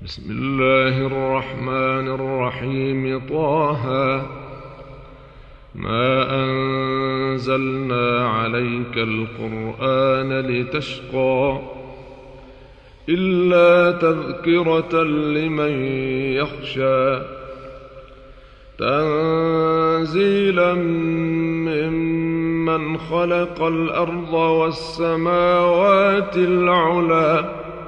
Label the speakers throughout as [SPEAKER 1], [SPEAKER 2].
[SPEAKER 1] بسم الله الرحمن الرحيم. طه ما أنزلنا عليك القرآن لتشقى إلا تذكرة لمن يخشى تنزيلا ممن خلق الأرض والسماوات العلى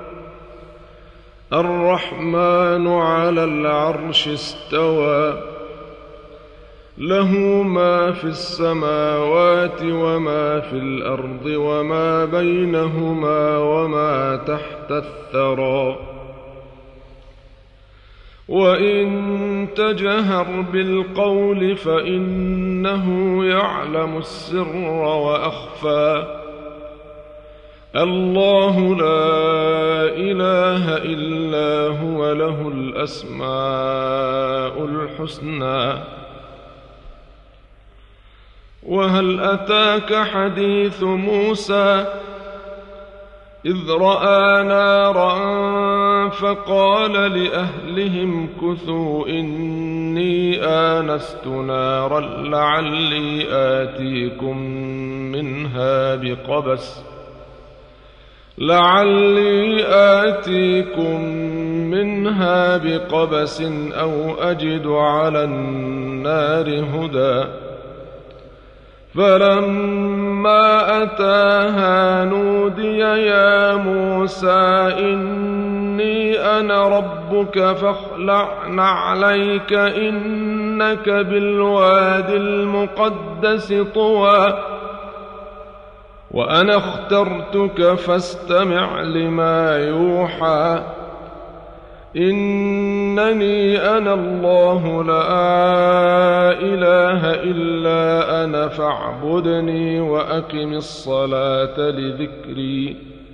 [SPEAKER 1] الرحمن على العرش استوى له ما في السماوات وما في الأرض وما بينهما وما تحت الثرى وإن تجهر بالقول فإنه يعلم السر وأخفى الله لا إله إلا هو له الأسماء الحسنى. وهل أتاك حديث موسى إذ رأى نارا فقال لأهلهم كثوا إني آنست نارا لعلي آتيكم منها بقبس أو أجد على النار هدى. فلما أتاها نودي يا موسى إني أنا ربك فاخلع نعليك إنك بالوادي المقدس طوى وأنا اخترتك فاستمع لما يوحى إنني أنا الله لا إله إلا أنا فاعبدني وأقم الصلاة لذكري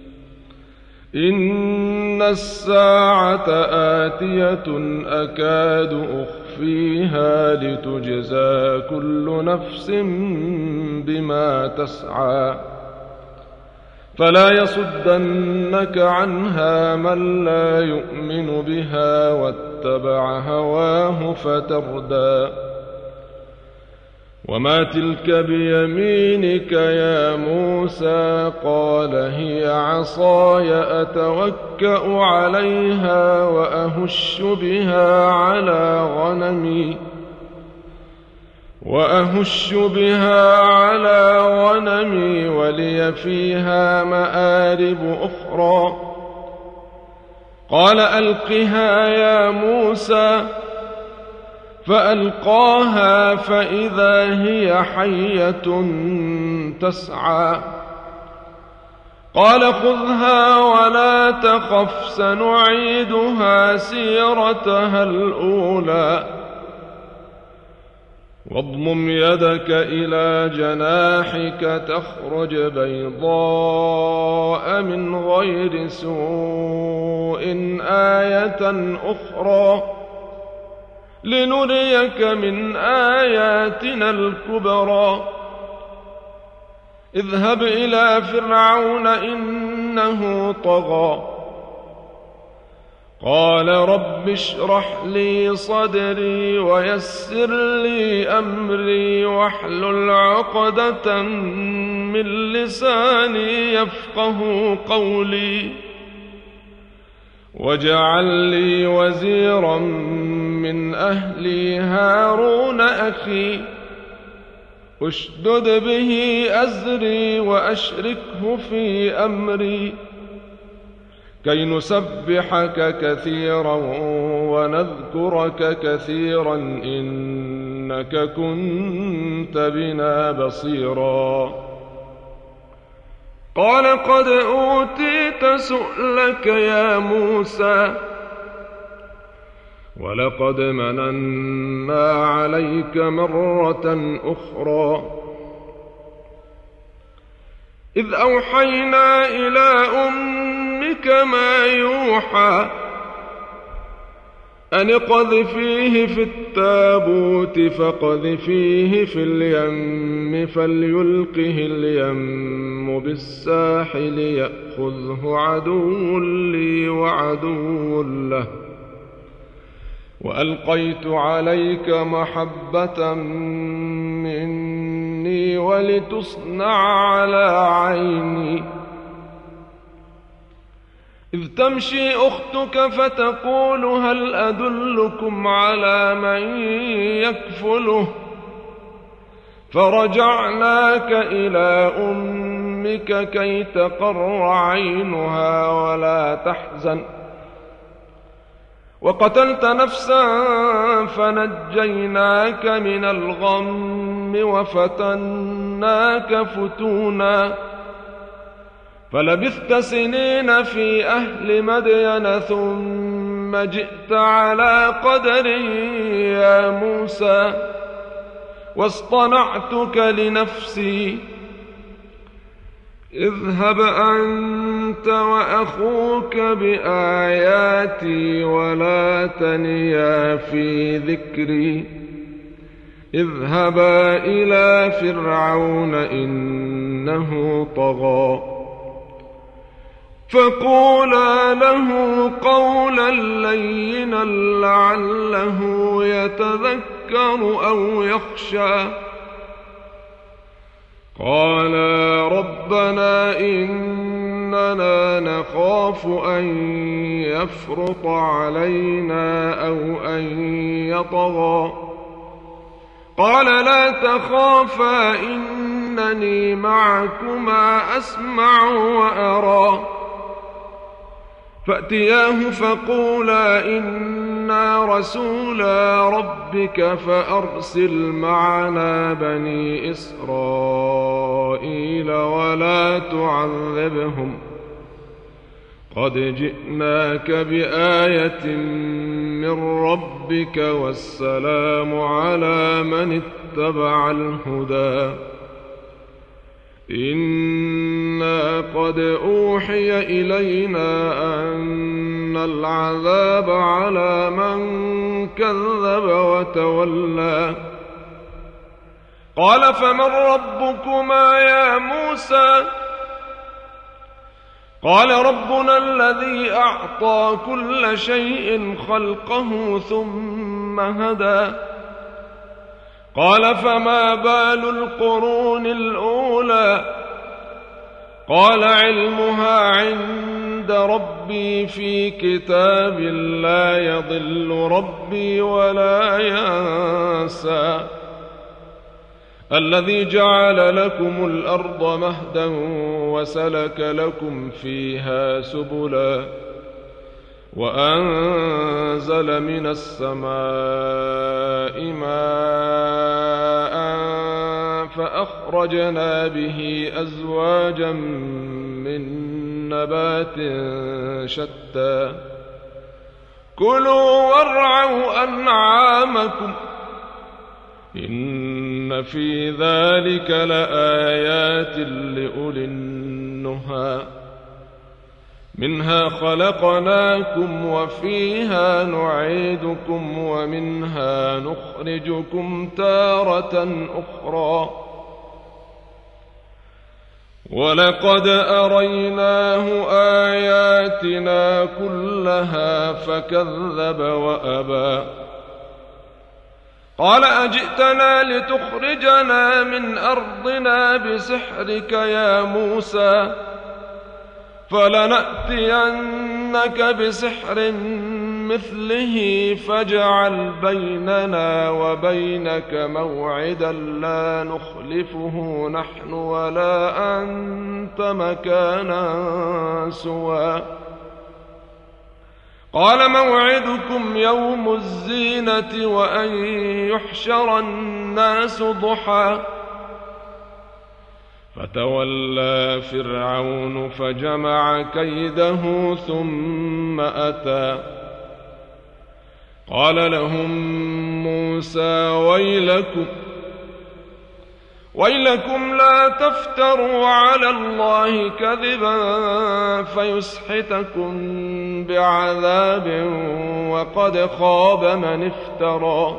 [SPEAKER 1] إن الساعة آتية أكاد أخفيها لتجزى كل نفس بما تسعى فلا يصدنك عنها من لا يؤمن بها واتبع هواه فتردى. وما تلك بيمينك يا موسى قال هي عصاي أتوكأ عليها وأهش بها على غنمي ولي فيها مآرب أخرى. قال ألقها يا موسى فألقاها فإذا هي حية تسعى. قال خذها ولا تخف سنعيدها سيرتها الأولى واضمم يدك إلى جناحك تخرج بيضاء من غير سوء آية أخرى لنريك من آياتنا الكبرى. اذهب إلى فرعون إنه طغى قال رب اشرح لي صدري ويسر لي أمري واحلل عقدة من لساني يفقه قولي واجعل لي وزيرا من أهلي هارون أخي اشدد به أزري وأشركه في أمري كي نسبحك كثيرا ونذكرك كثيرا إنك كنت بنا بصيرا. قال قد أوتيت سؤلك يا موسى ولقد مننا عليك مرة أخرى إذ أوحينا إلى أمك ما يوحى أن اقذفيه في التابوت فاقذفيه في اليم فليلقه اليم بالساحل يأخذه عدو لي وعدو له وألقيت عليك محبة مني ولتصنع على عيني. إذ تمشي أختك فتقول هل أدلكم على من يكفله، فرجعناك إلى أمك كي تقر عينها ولا تحزن، وقتلت نفسا فنجيناك من الغم وفتناك فتونا، فلبثت سنين في أهل مدين ثم جئت على قدر يا موسى، واصطنعتك لنفسي. اذهب أنت وأخوك بآياتي ولا تنيا في ذكري، اذهبا إلى فرعون إنه طغى، فقولا له قولا لينا لعله يتذكر أو يخشى. قالا ربنا إننا نخاف أن يفرط علينا أو أن يطغى. قال لا تخافا إنني معكما أسمع وأرى. فأتياه فقولا إنا رسولا ربك فأرسل معنا بني إسرائيل ولا تعذبهم، قد جئناك بآية من ربك والسلام على من اتبع الهدى. إنا قد أوحي إلينا أن العذاب على من كذب وتولى. قال فمن ربكما يا موسى؟ قال ربنا الذي أعطى كل شيء خلقه ثم هدى. قال فما بال القرون الأولى؟ قال علمها عند ربي في كتاب لا يضل ربي ولا ينسى. الذي جعل لكم الأرض مهدا وسلك لكم فيها سبلا وأنزل من السماء ماء فأخرجنا به أزواجا من نبات شتى كلوا وارعوا أنعامكم إن في ذلك لآيات لأولي النهى. منها خلقناكم وفيها نعيدكم ومنها نخرجكم تارة أخرى. ولقد أريناه آياتنا كلها فكذب وأبى. قال أجئتنا لتخرجنا من أرضنا بسحرك يا موسى؟ فلنأتينك بسحر مثله فاجعل بيننا وبينك موعدا لا نخلفه نحن ولا أنت مكانا سوى. قال موعدكم يوم الزينة وأن يحشر الناس ضحى. فتولى فرعون فجمع كيده ثم أتى. قال لهم موسى ويلكم لا تفتروا على الله كذبا فيسحتكم بعذاب وقد خاب من افترى.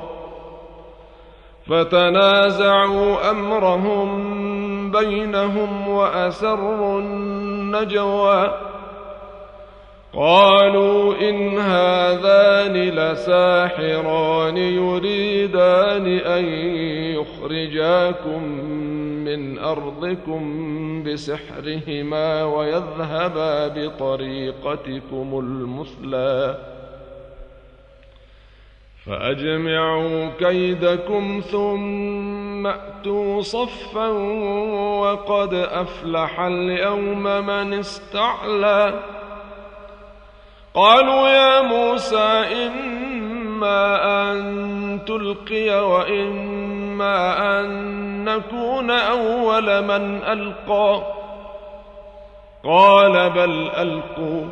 [SPEAKER 1] فتنازعوا أمرهم بينهم وأسروا النجوى. قالوا إن هذان لساحران يريدان أن يخرجاكم من أرضكم بسحرهما ويذهبا بطريقتكم المثلى فأجمعوا كيدكم ثم أتوا صفا وقد أفلح اليوم من استعلى قالوا يا موسى إما أن تلقي وإما أن نكون أول من ألقى قال بل ألقوا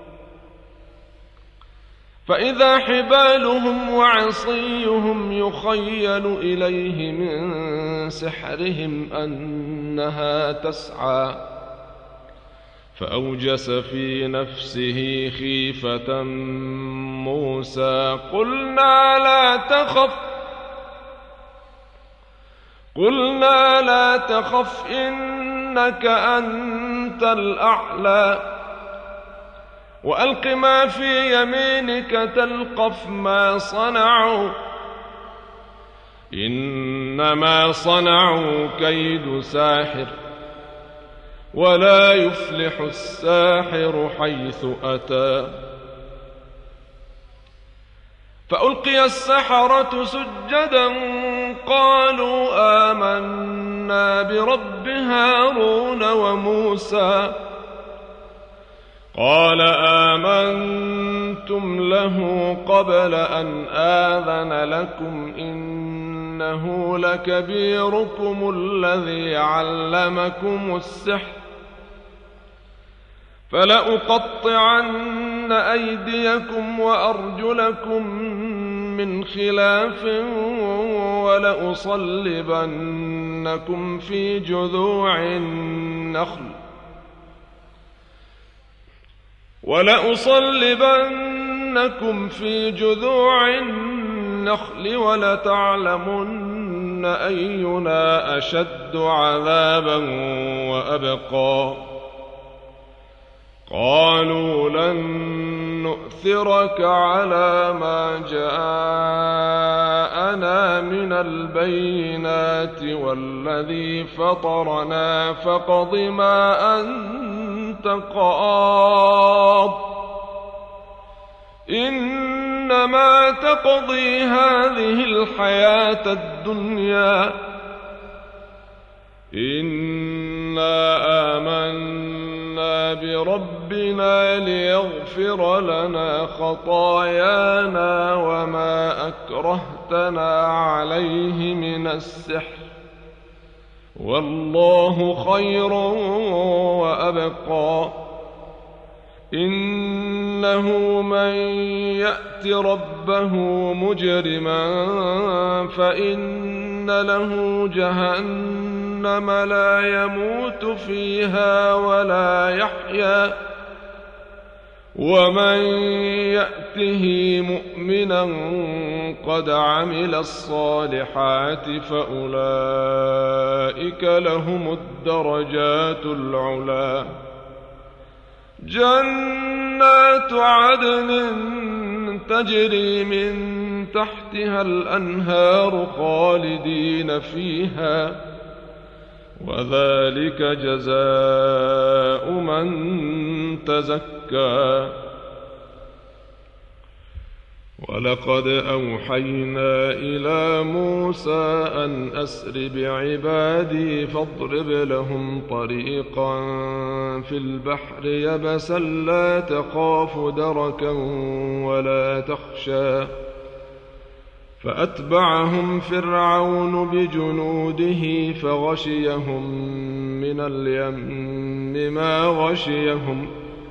[SPEAKER 1] فإذا حبالهم وعصيهم يخيل إليه من سحرهم أنها تسعى فأوجس في نفسه خيفة موسى قلنا لا تخف إنك أنت الأعلى وألق ما في يمينك تلقف ما صنعوا إنما صنعوا كيد ساحر ولا يفلح الساحر حيث أتى فألقي السحرة سجدا قالوا آمنا برب هارون وموسى قال آمنتم له قبل أن آذن لكم إنه لكبيركم الذي علمكم السحر فلأقطعن أيديكم وأرجلكم من خلاف ولأصلبنكم في جذوع النخل ولتعلمن أينا أشد عذابا وأبقى قالوا لن نؤثرك على ما جاءنا من البينات والذي فطرنا فاقض ما أنت قاض إنما تقضي هذه الحياة الدنيا إنا آمنا بربنا ليغفر لنا خطايانا وما أكرهتنا عليه من السحر والله خير وأبقى إنه من يأت ربه مجرما فإن له جهنم لا يموت فيها ولا يحيا ومن يأته مؤمنا قد عمل الصالحات فأولئك لهم الدرجات العلى جنات عدن تجري من تحتها الأنهار خالدين فيها وذلك جزاء من تزكى ولقد أوحينا إلى موسى أن أسر بعبادي فاضرب لهم طريقا في البحر يبسا لا تخاف دركا ولا تخشى فأتبعهم فرعون بجنوده فغشيهم من اليم ما غشيهم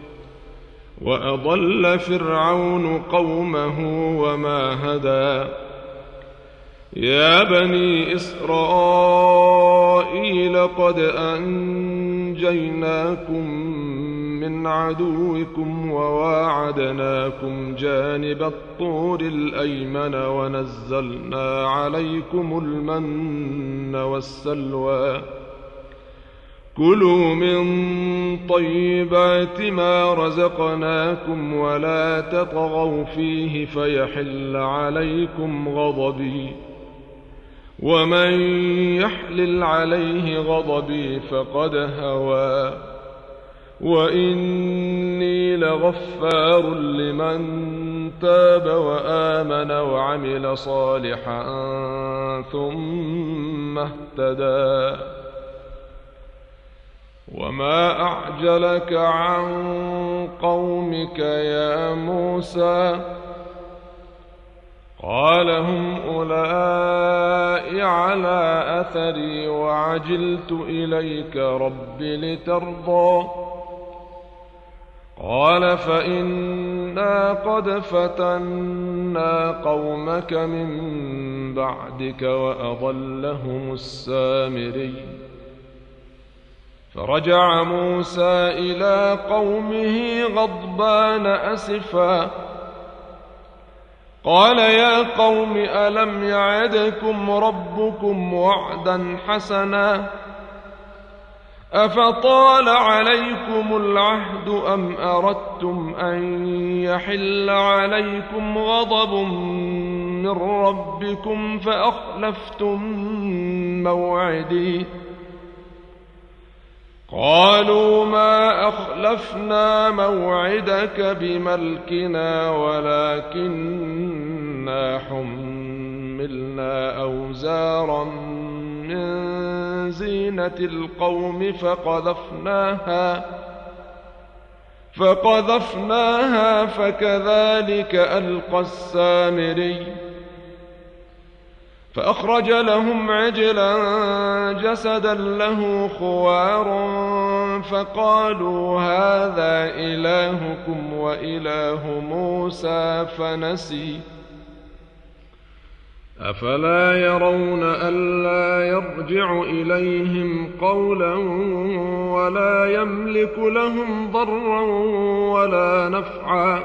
[SPEAKER 1] وأضل فرعون قومه وما هدى يا بني إسرائيل قد أنجيناكم من عدوكم وواعدناكم جانب الطور الأيمن ونزلنا عليكم المن والسلوى كلوا من طيبات ما رزقناكم ولا تطغوا فيه فيحل عليكم غضبي، ومن يحلل عليه غضبي فقد هوى، وإني لغفار لمن تاب وآمن وعمل صالحا ثم اهتدى. وما أعجلك عن قومك يا موسى؟ قال هم أولئك على أثري وعجلت إليك رب لترضى. قال فإنا قد فتنا قومك من بعدك وأضلهم السامري. فرجع موسى إلى قومه غضبان أسفا قال يا قوم ألم يعدكم ربكم وعدا حسنا أفطال عليكم العهد أم أردتم أن يحل عليكم غضب من ربكم فأخلفتم موعدي؟ قالوا ما أخلفنا موعدك بملكنا ولكننا حملنا أوزارا من زينة القوم فقذفناها فكذلك ألقى السامري. فأخرج لهم عجلا جسدا له خوار فقالوا هذا إلهكم وإله موسى فنسي. أفلا يرون ألا يرجع إليهم قولا ولا يملك لهم ضرا ولا نفعا؟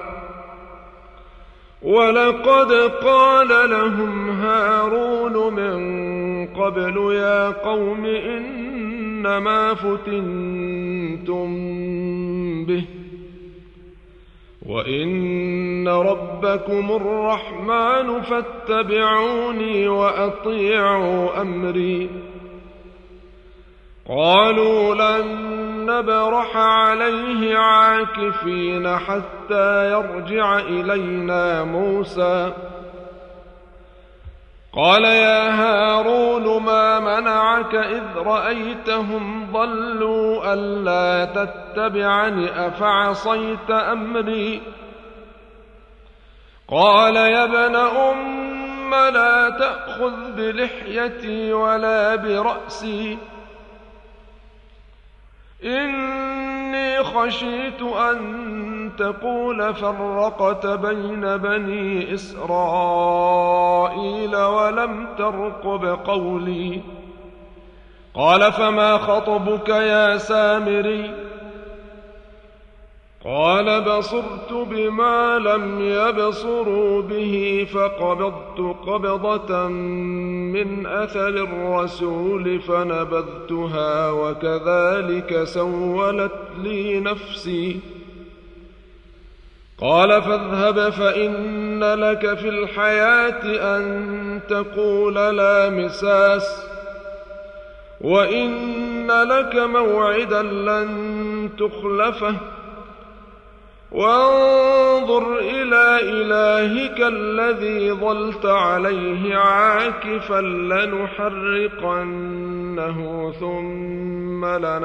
[SPEAKER 1] ولقد قال لهم هارون من قبل يا قوم إنما فتنتم به وإن ربكم الرحمن فاتبعوني وأطيعوا أمري. قالوا لن نبرح عليه عاكفين حتى يرجع إلينا موسى. قال يا هارون ما منعك إذ رأيتهم ضلوا ألا تتبعني أفعصيت أمري؟ قال يا ابن أم لا تأخذ بلحيتي ولا برأسي إني خشيت أن تقول فرقت بين بني إسرائيل ولم ترقب قولي. قال فما خطبك يا سامري؟ قال بصرت بما لم يبصروا به فقبضت قبضة من أثر الرسول فنبذتها وكذلك سولت لي نفسي. قال فاذهب فإن لك في الحياة أن تقول لا مساس وإن لك موعدا لن تخلفه وانظر إلى إلهك الذي ظلت عليه عاكفا لنحرقنه ثم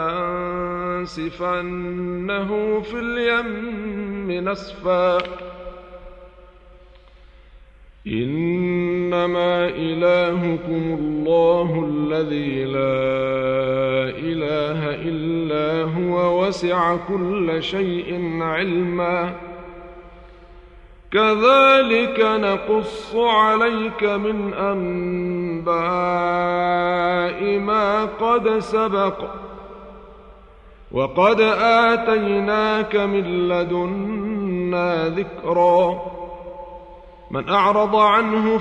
[SPEAKER 1] لننسفنه في اليم نسفا. إنما إلهكم الله الذي لا إله إلا هو وسع كل شيء علما كذلك نقص عليك من أنباء ما قد سبق وقد آتيناك من لدنا ذكرا. من أعرض عنه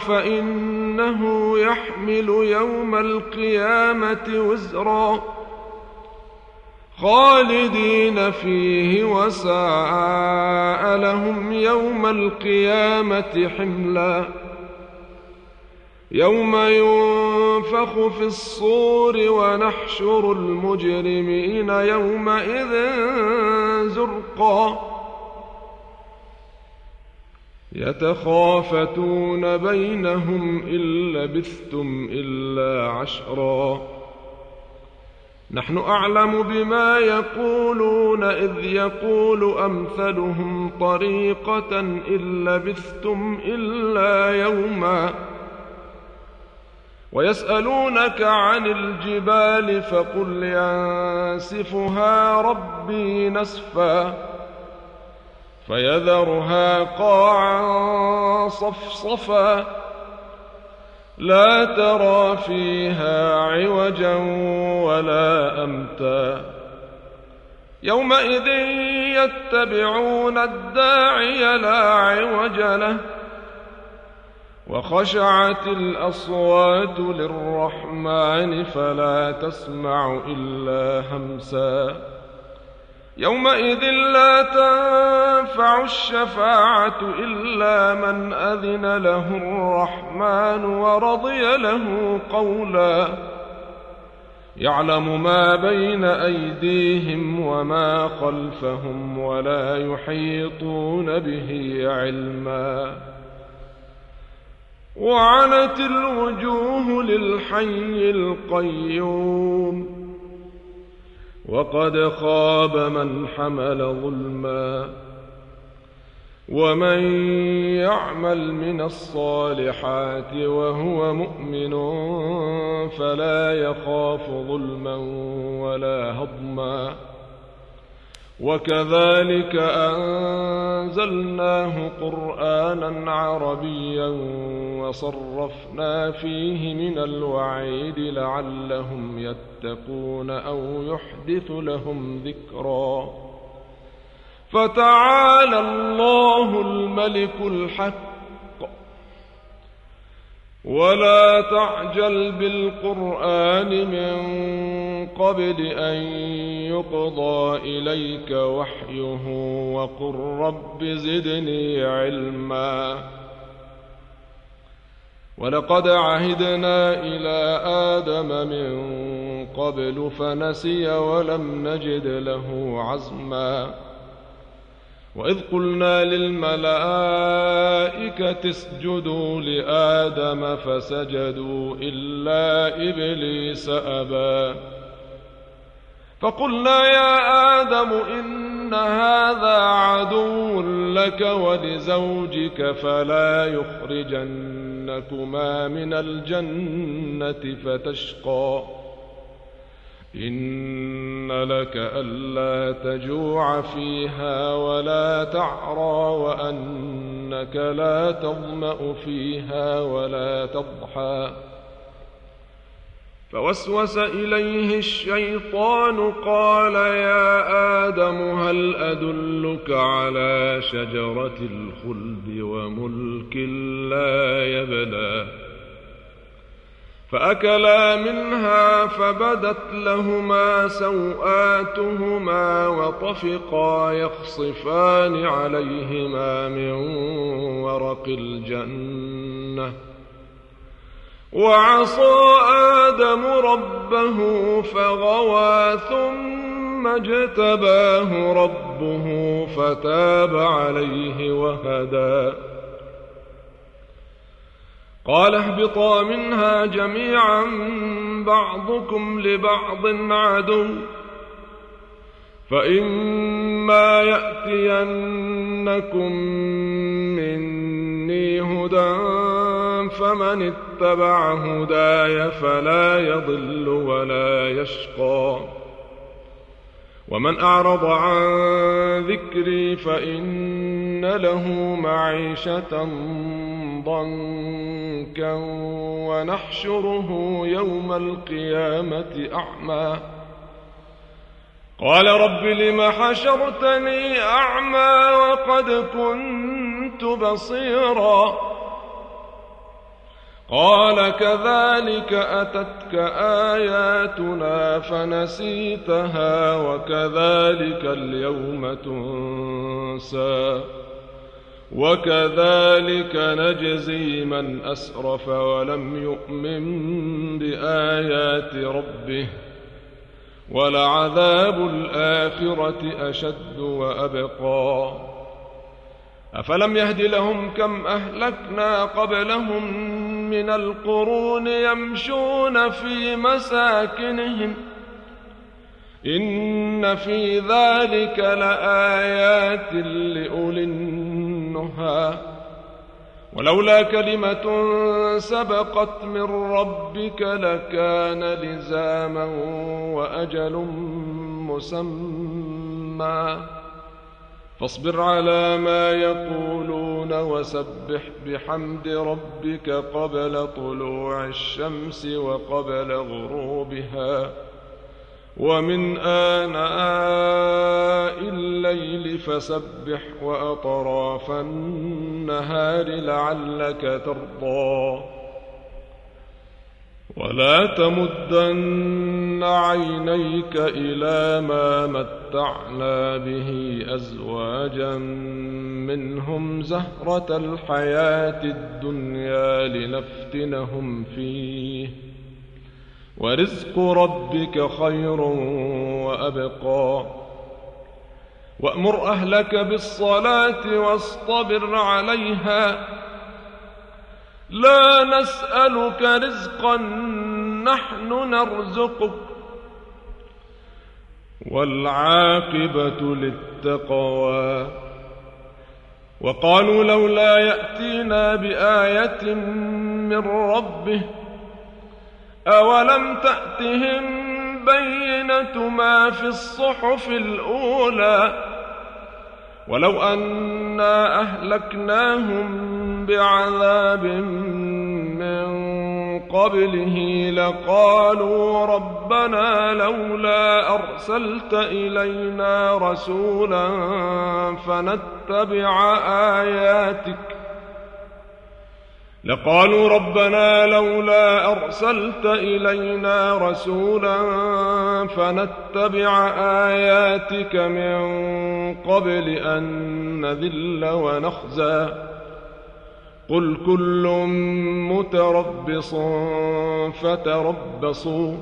[SPEAKER 1] فإنه يحمل يوم القيامة وزرا خالدين فيه وساء لهم يوم القيامة حملا يوم ينفخ في الصور ونحشر المجرمين يومئذ زرقا يتخافتون بينهم إن لبثتم إلا عشرا نحن أعلم بما يقولون إذ يقول أمثلهم طريقة إن لبثتم إلا يوما ويسألونك عن الجبال فقل ينسفها ربي نسفا فيذرها قاعا صفصفا لا ترى فيها عوجا ولا أمتا يومئذ يتبعون الداعي لا عوج له وخشعت الأصوات للرحمن فلا تسمع إلا همسا يومئذ لا تنفع الشفاعة إلا من أذن له الرحمن ورضي له قولا يعلم ما بين أيديهم وما خلفهم ولا يحيطون به علما وعنت الوجوه للحي القيوم وقد خاب من حمل ظلما ومن يعمل من الصالحات وهو مؤمن فلا يخاف ظلما ولا هضما وكذلك أنزلناه قرآنا عربيا وصرفنا فيه من الوعيد لعلهم يتقون أو يحدث لهم ذكرا فتعالى الله الملك الحق ولا تعجل بالقرآن من قبل أن يقضى إليك وحيه وقل رب زدني علما ولقد عهدنا إلى آدم من قبل فنسي ولم نجد له عزما وإذ قلنا للملائكة اسجدوا لآدم فسجدوا إلا إبليس أبى فقلنا يا آدم إن هذا عدو لك ولزوجك فلا يخرجنكما من الجنة فتشقى إن لك ألا تجوع فيها ولا تعرى وأنك لا تظمأ فيها ولا تضحى فوسوس إليه الشيطان قال يا آدم هل أدلك على شجرة الخلد وملك لا يبلى فأكلا منها فبدت لهما سوآتهما وطفقا يخصفان عليهما من ورق الجنة وعصى آدم ربه فغوى ثم اجتباه ربه فتاب عليه وهدى قال اهبطا منها جميعا بعضكم لبعض عدو فإما يأتينكم مني هدى فمن اتبع هداي فلا يضل ولا يشقى ومن أعرض عن ذكري فإن له معيشة ضنكا ونحشره يوم القيامة أعمى قال رب لم حشرتني أعمى وقد كنت بصيرا قال كذلك أتتك آياتنا فنسيتها وكذلك اليوم تنسى وكذلك نجزي من أسرف ولم يؤمن بآيات ربه ولعذاب الآخرة أشد وأبقى أفلم يهد لهم كم أهلكنا قبلهم من القرون يمشون في مساكنهم إن في ذلك لآيات لأولي النهى ولولا كلمة سبقت من ربك لكان لزاما وأجل مسمى فاصبر على ما يقولون وسبح بحمد ربك قبل طلوع الشمس وقبل غروبها ومن آناء الليل فسبح وأطراف النهار لعلك ترضى ولا تمدن عينيك إلى ما متعنا به أزواجا منهم زهرة الحياة الدنيا لنفتنهم فيه ورزق ربك خير وأبقى وأمر أهلك بالصلاة واصطبر عليها لا نسألك رزقا نحن نرزقك والعاقبة للتقوى وقالوا لولا يأتينا بآية من ربه أولم تأتهم بينة ما في الصحف الأولى ولو أنا أهلكناهم بعذاب من قبله لقالوا ربنا لولا أرسلت إلينا رسولا فنتبع آياتك من قبل أن نذل ونخزى قل كل متربص فتربصوا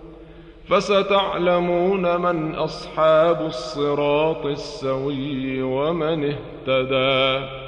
[SPEAKER 1] فستعلمون من أصحاب الصراط السوي ومن اهتدى.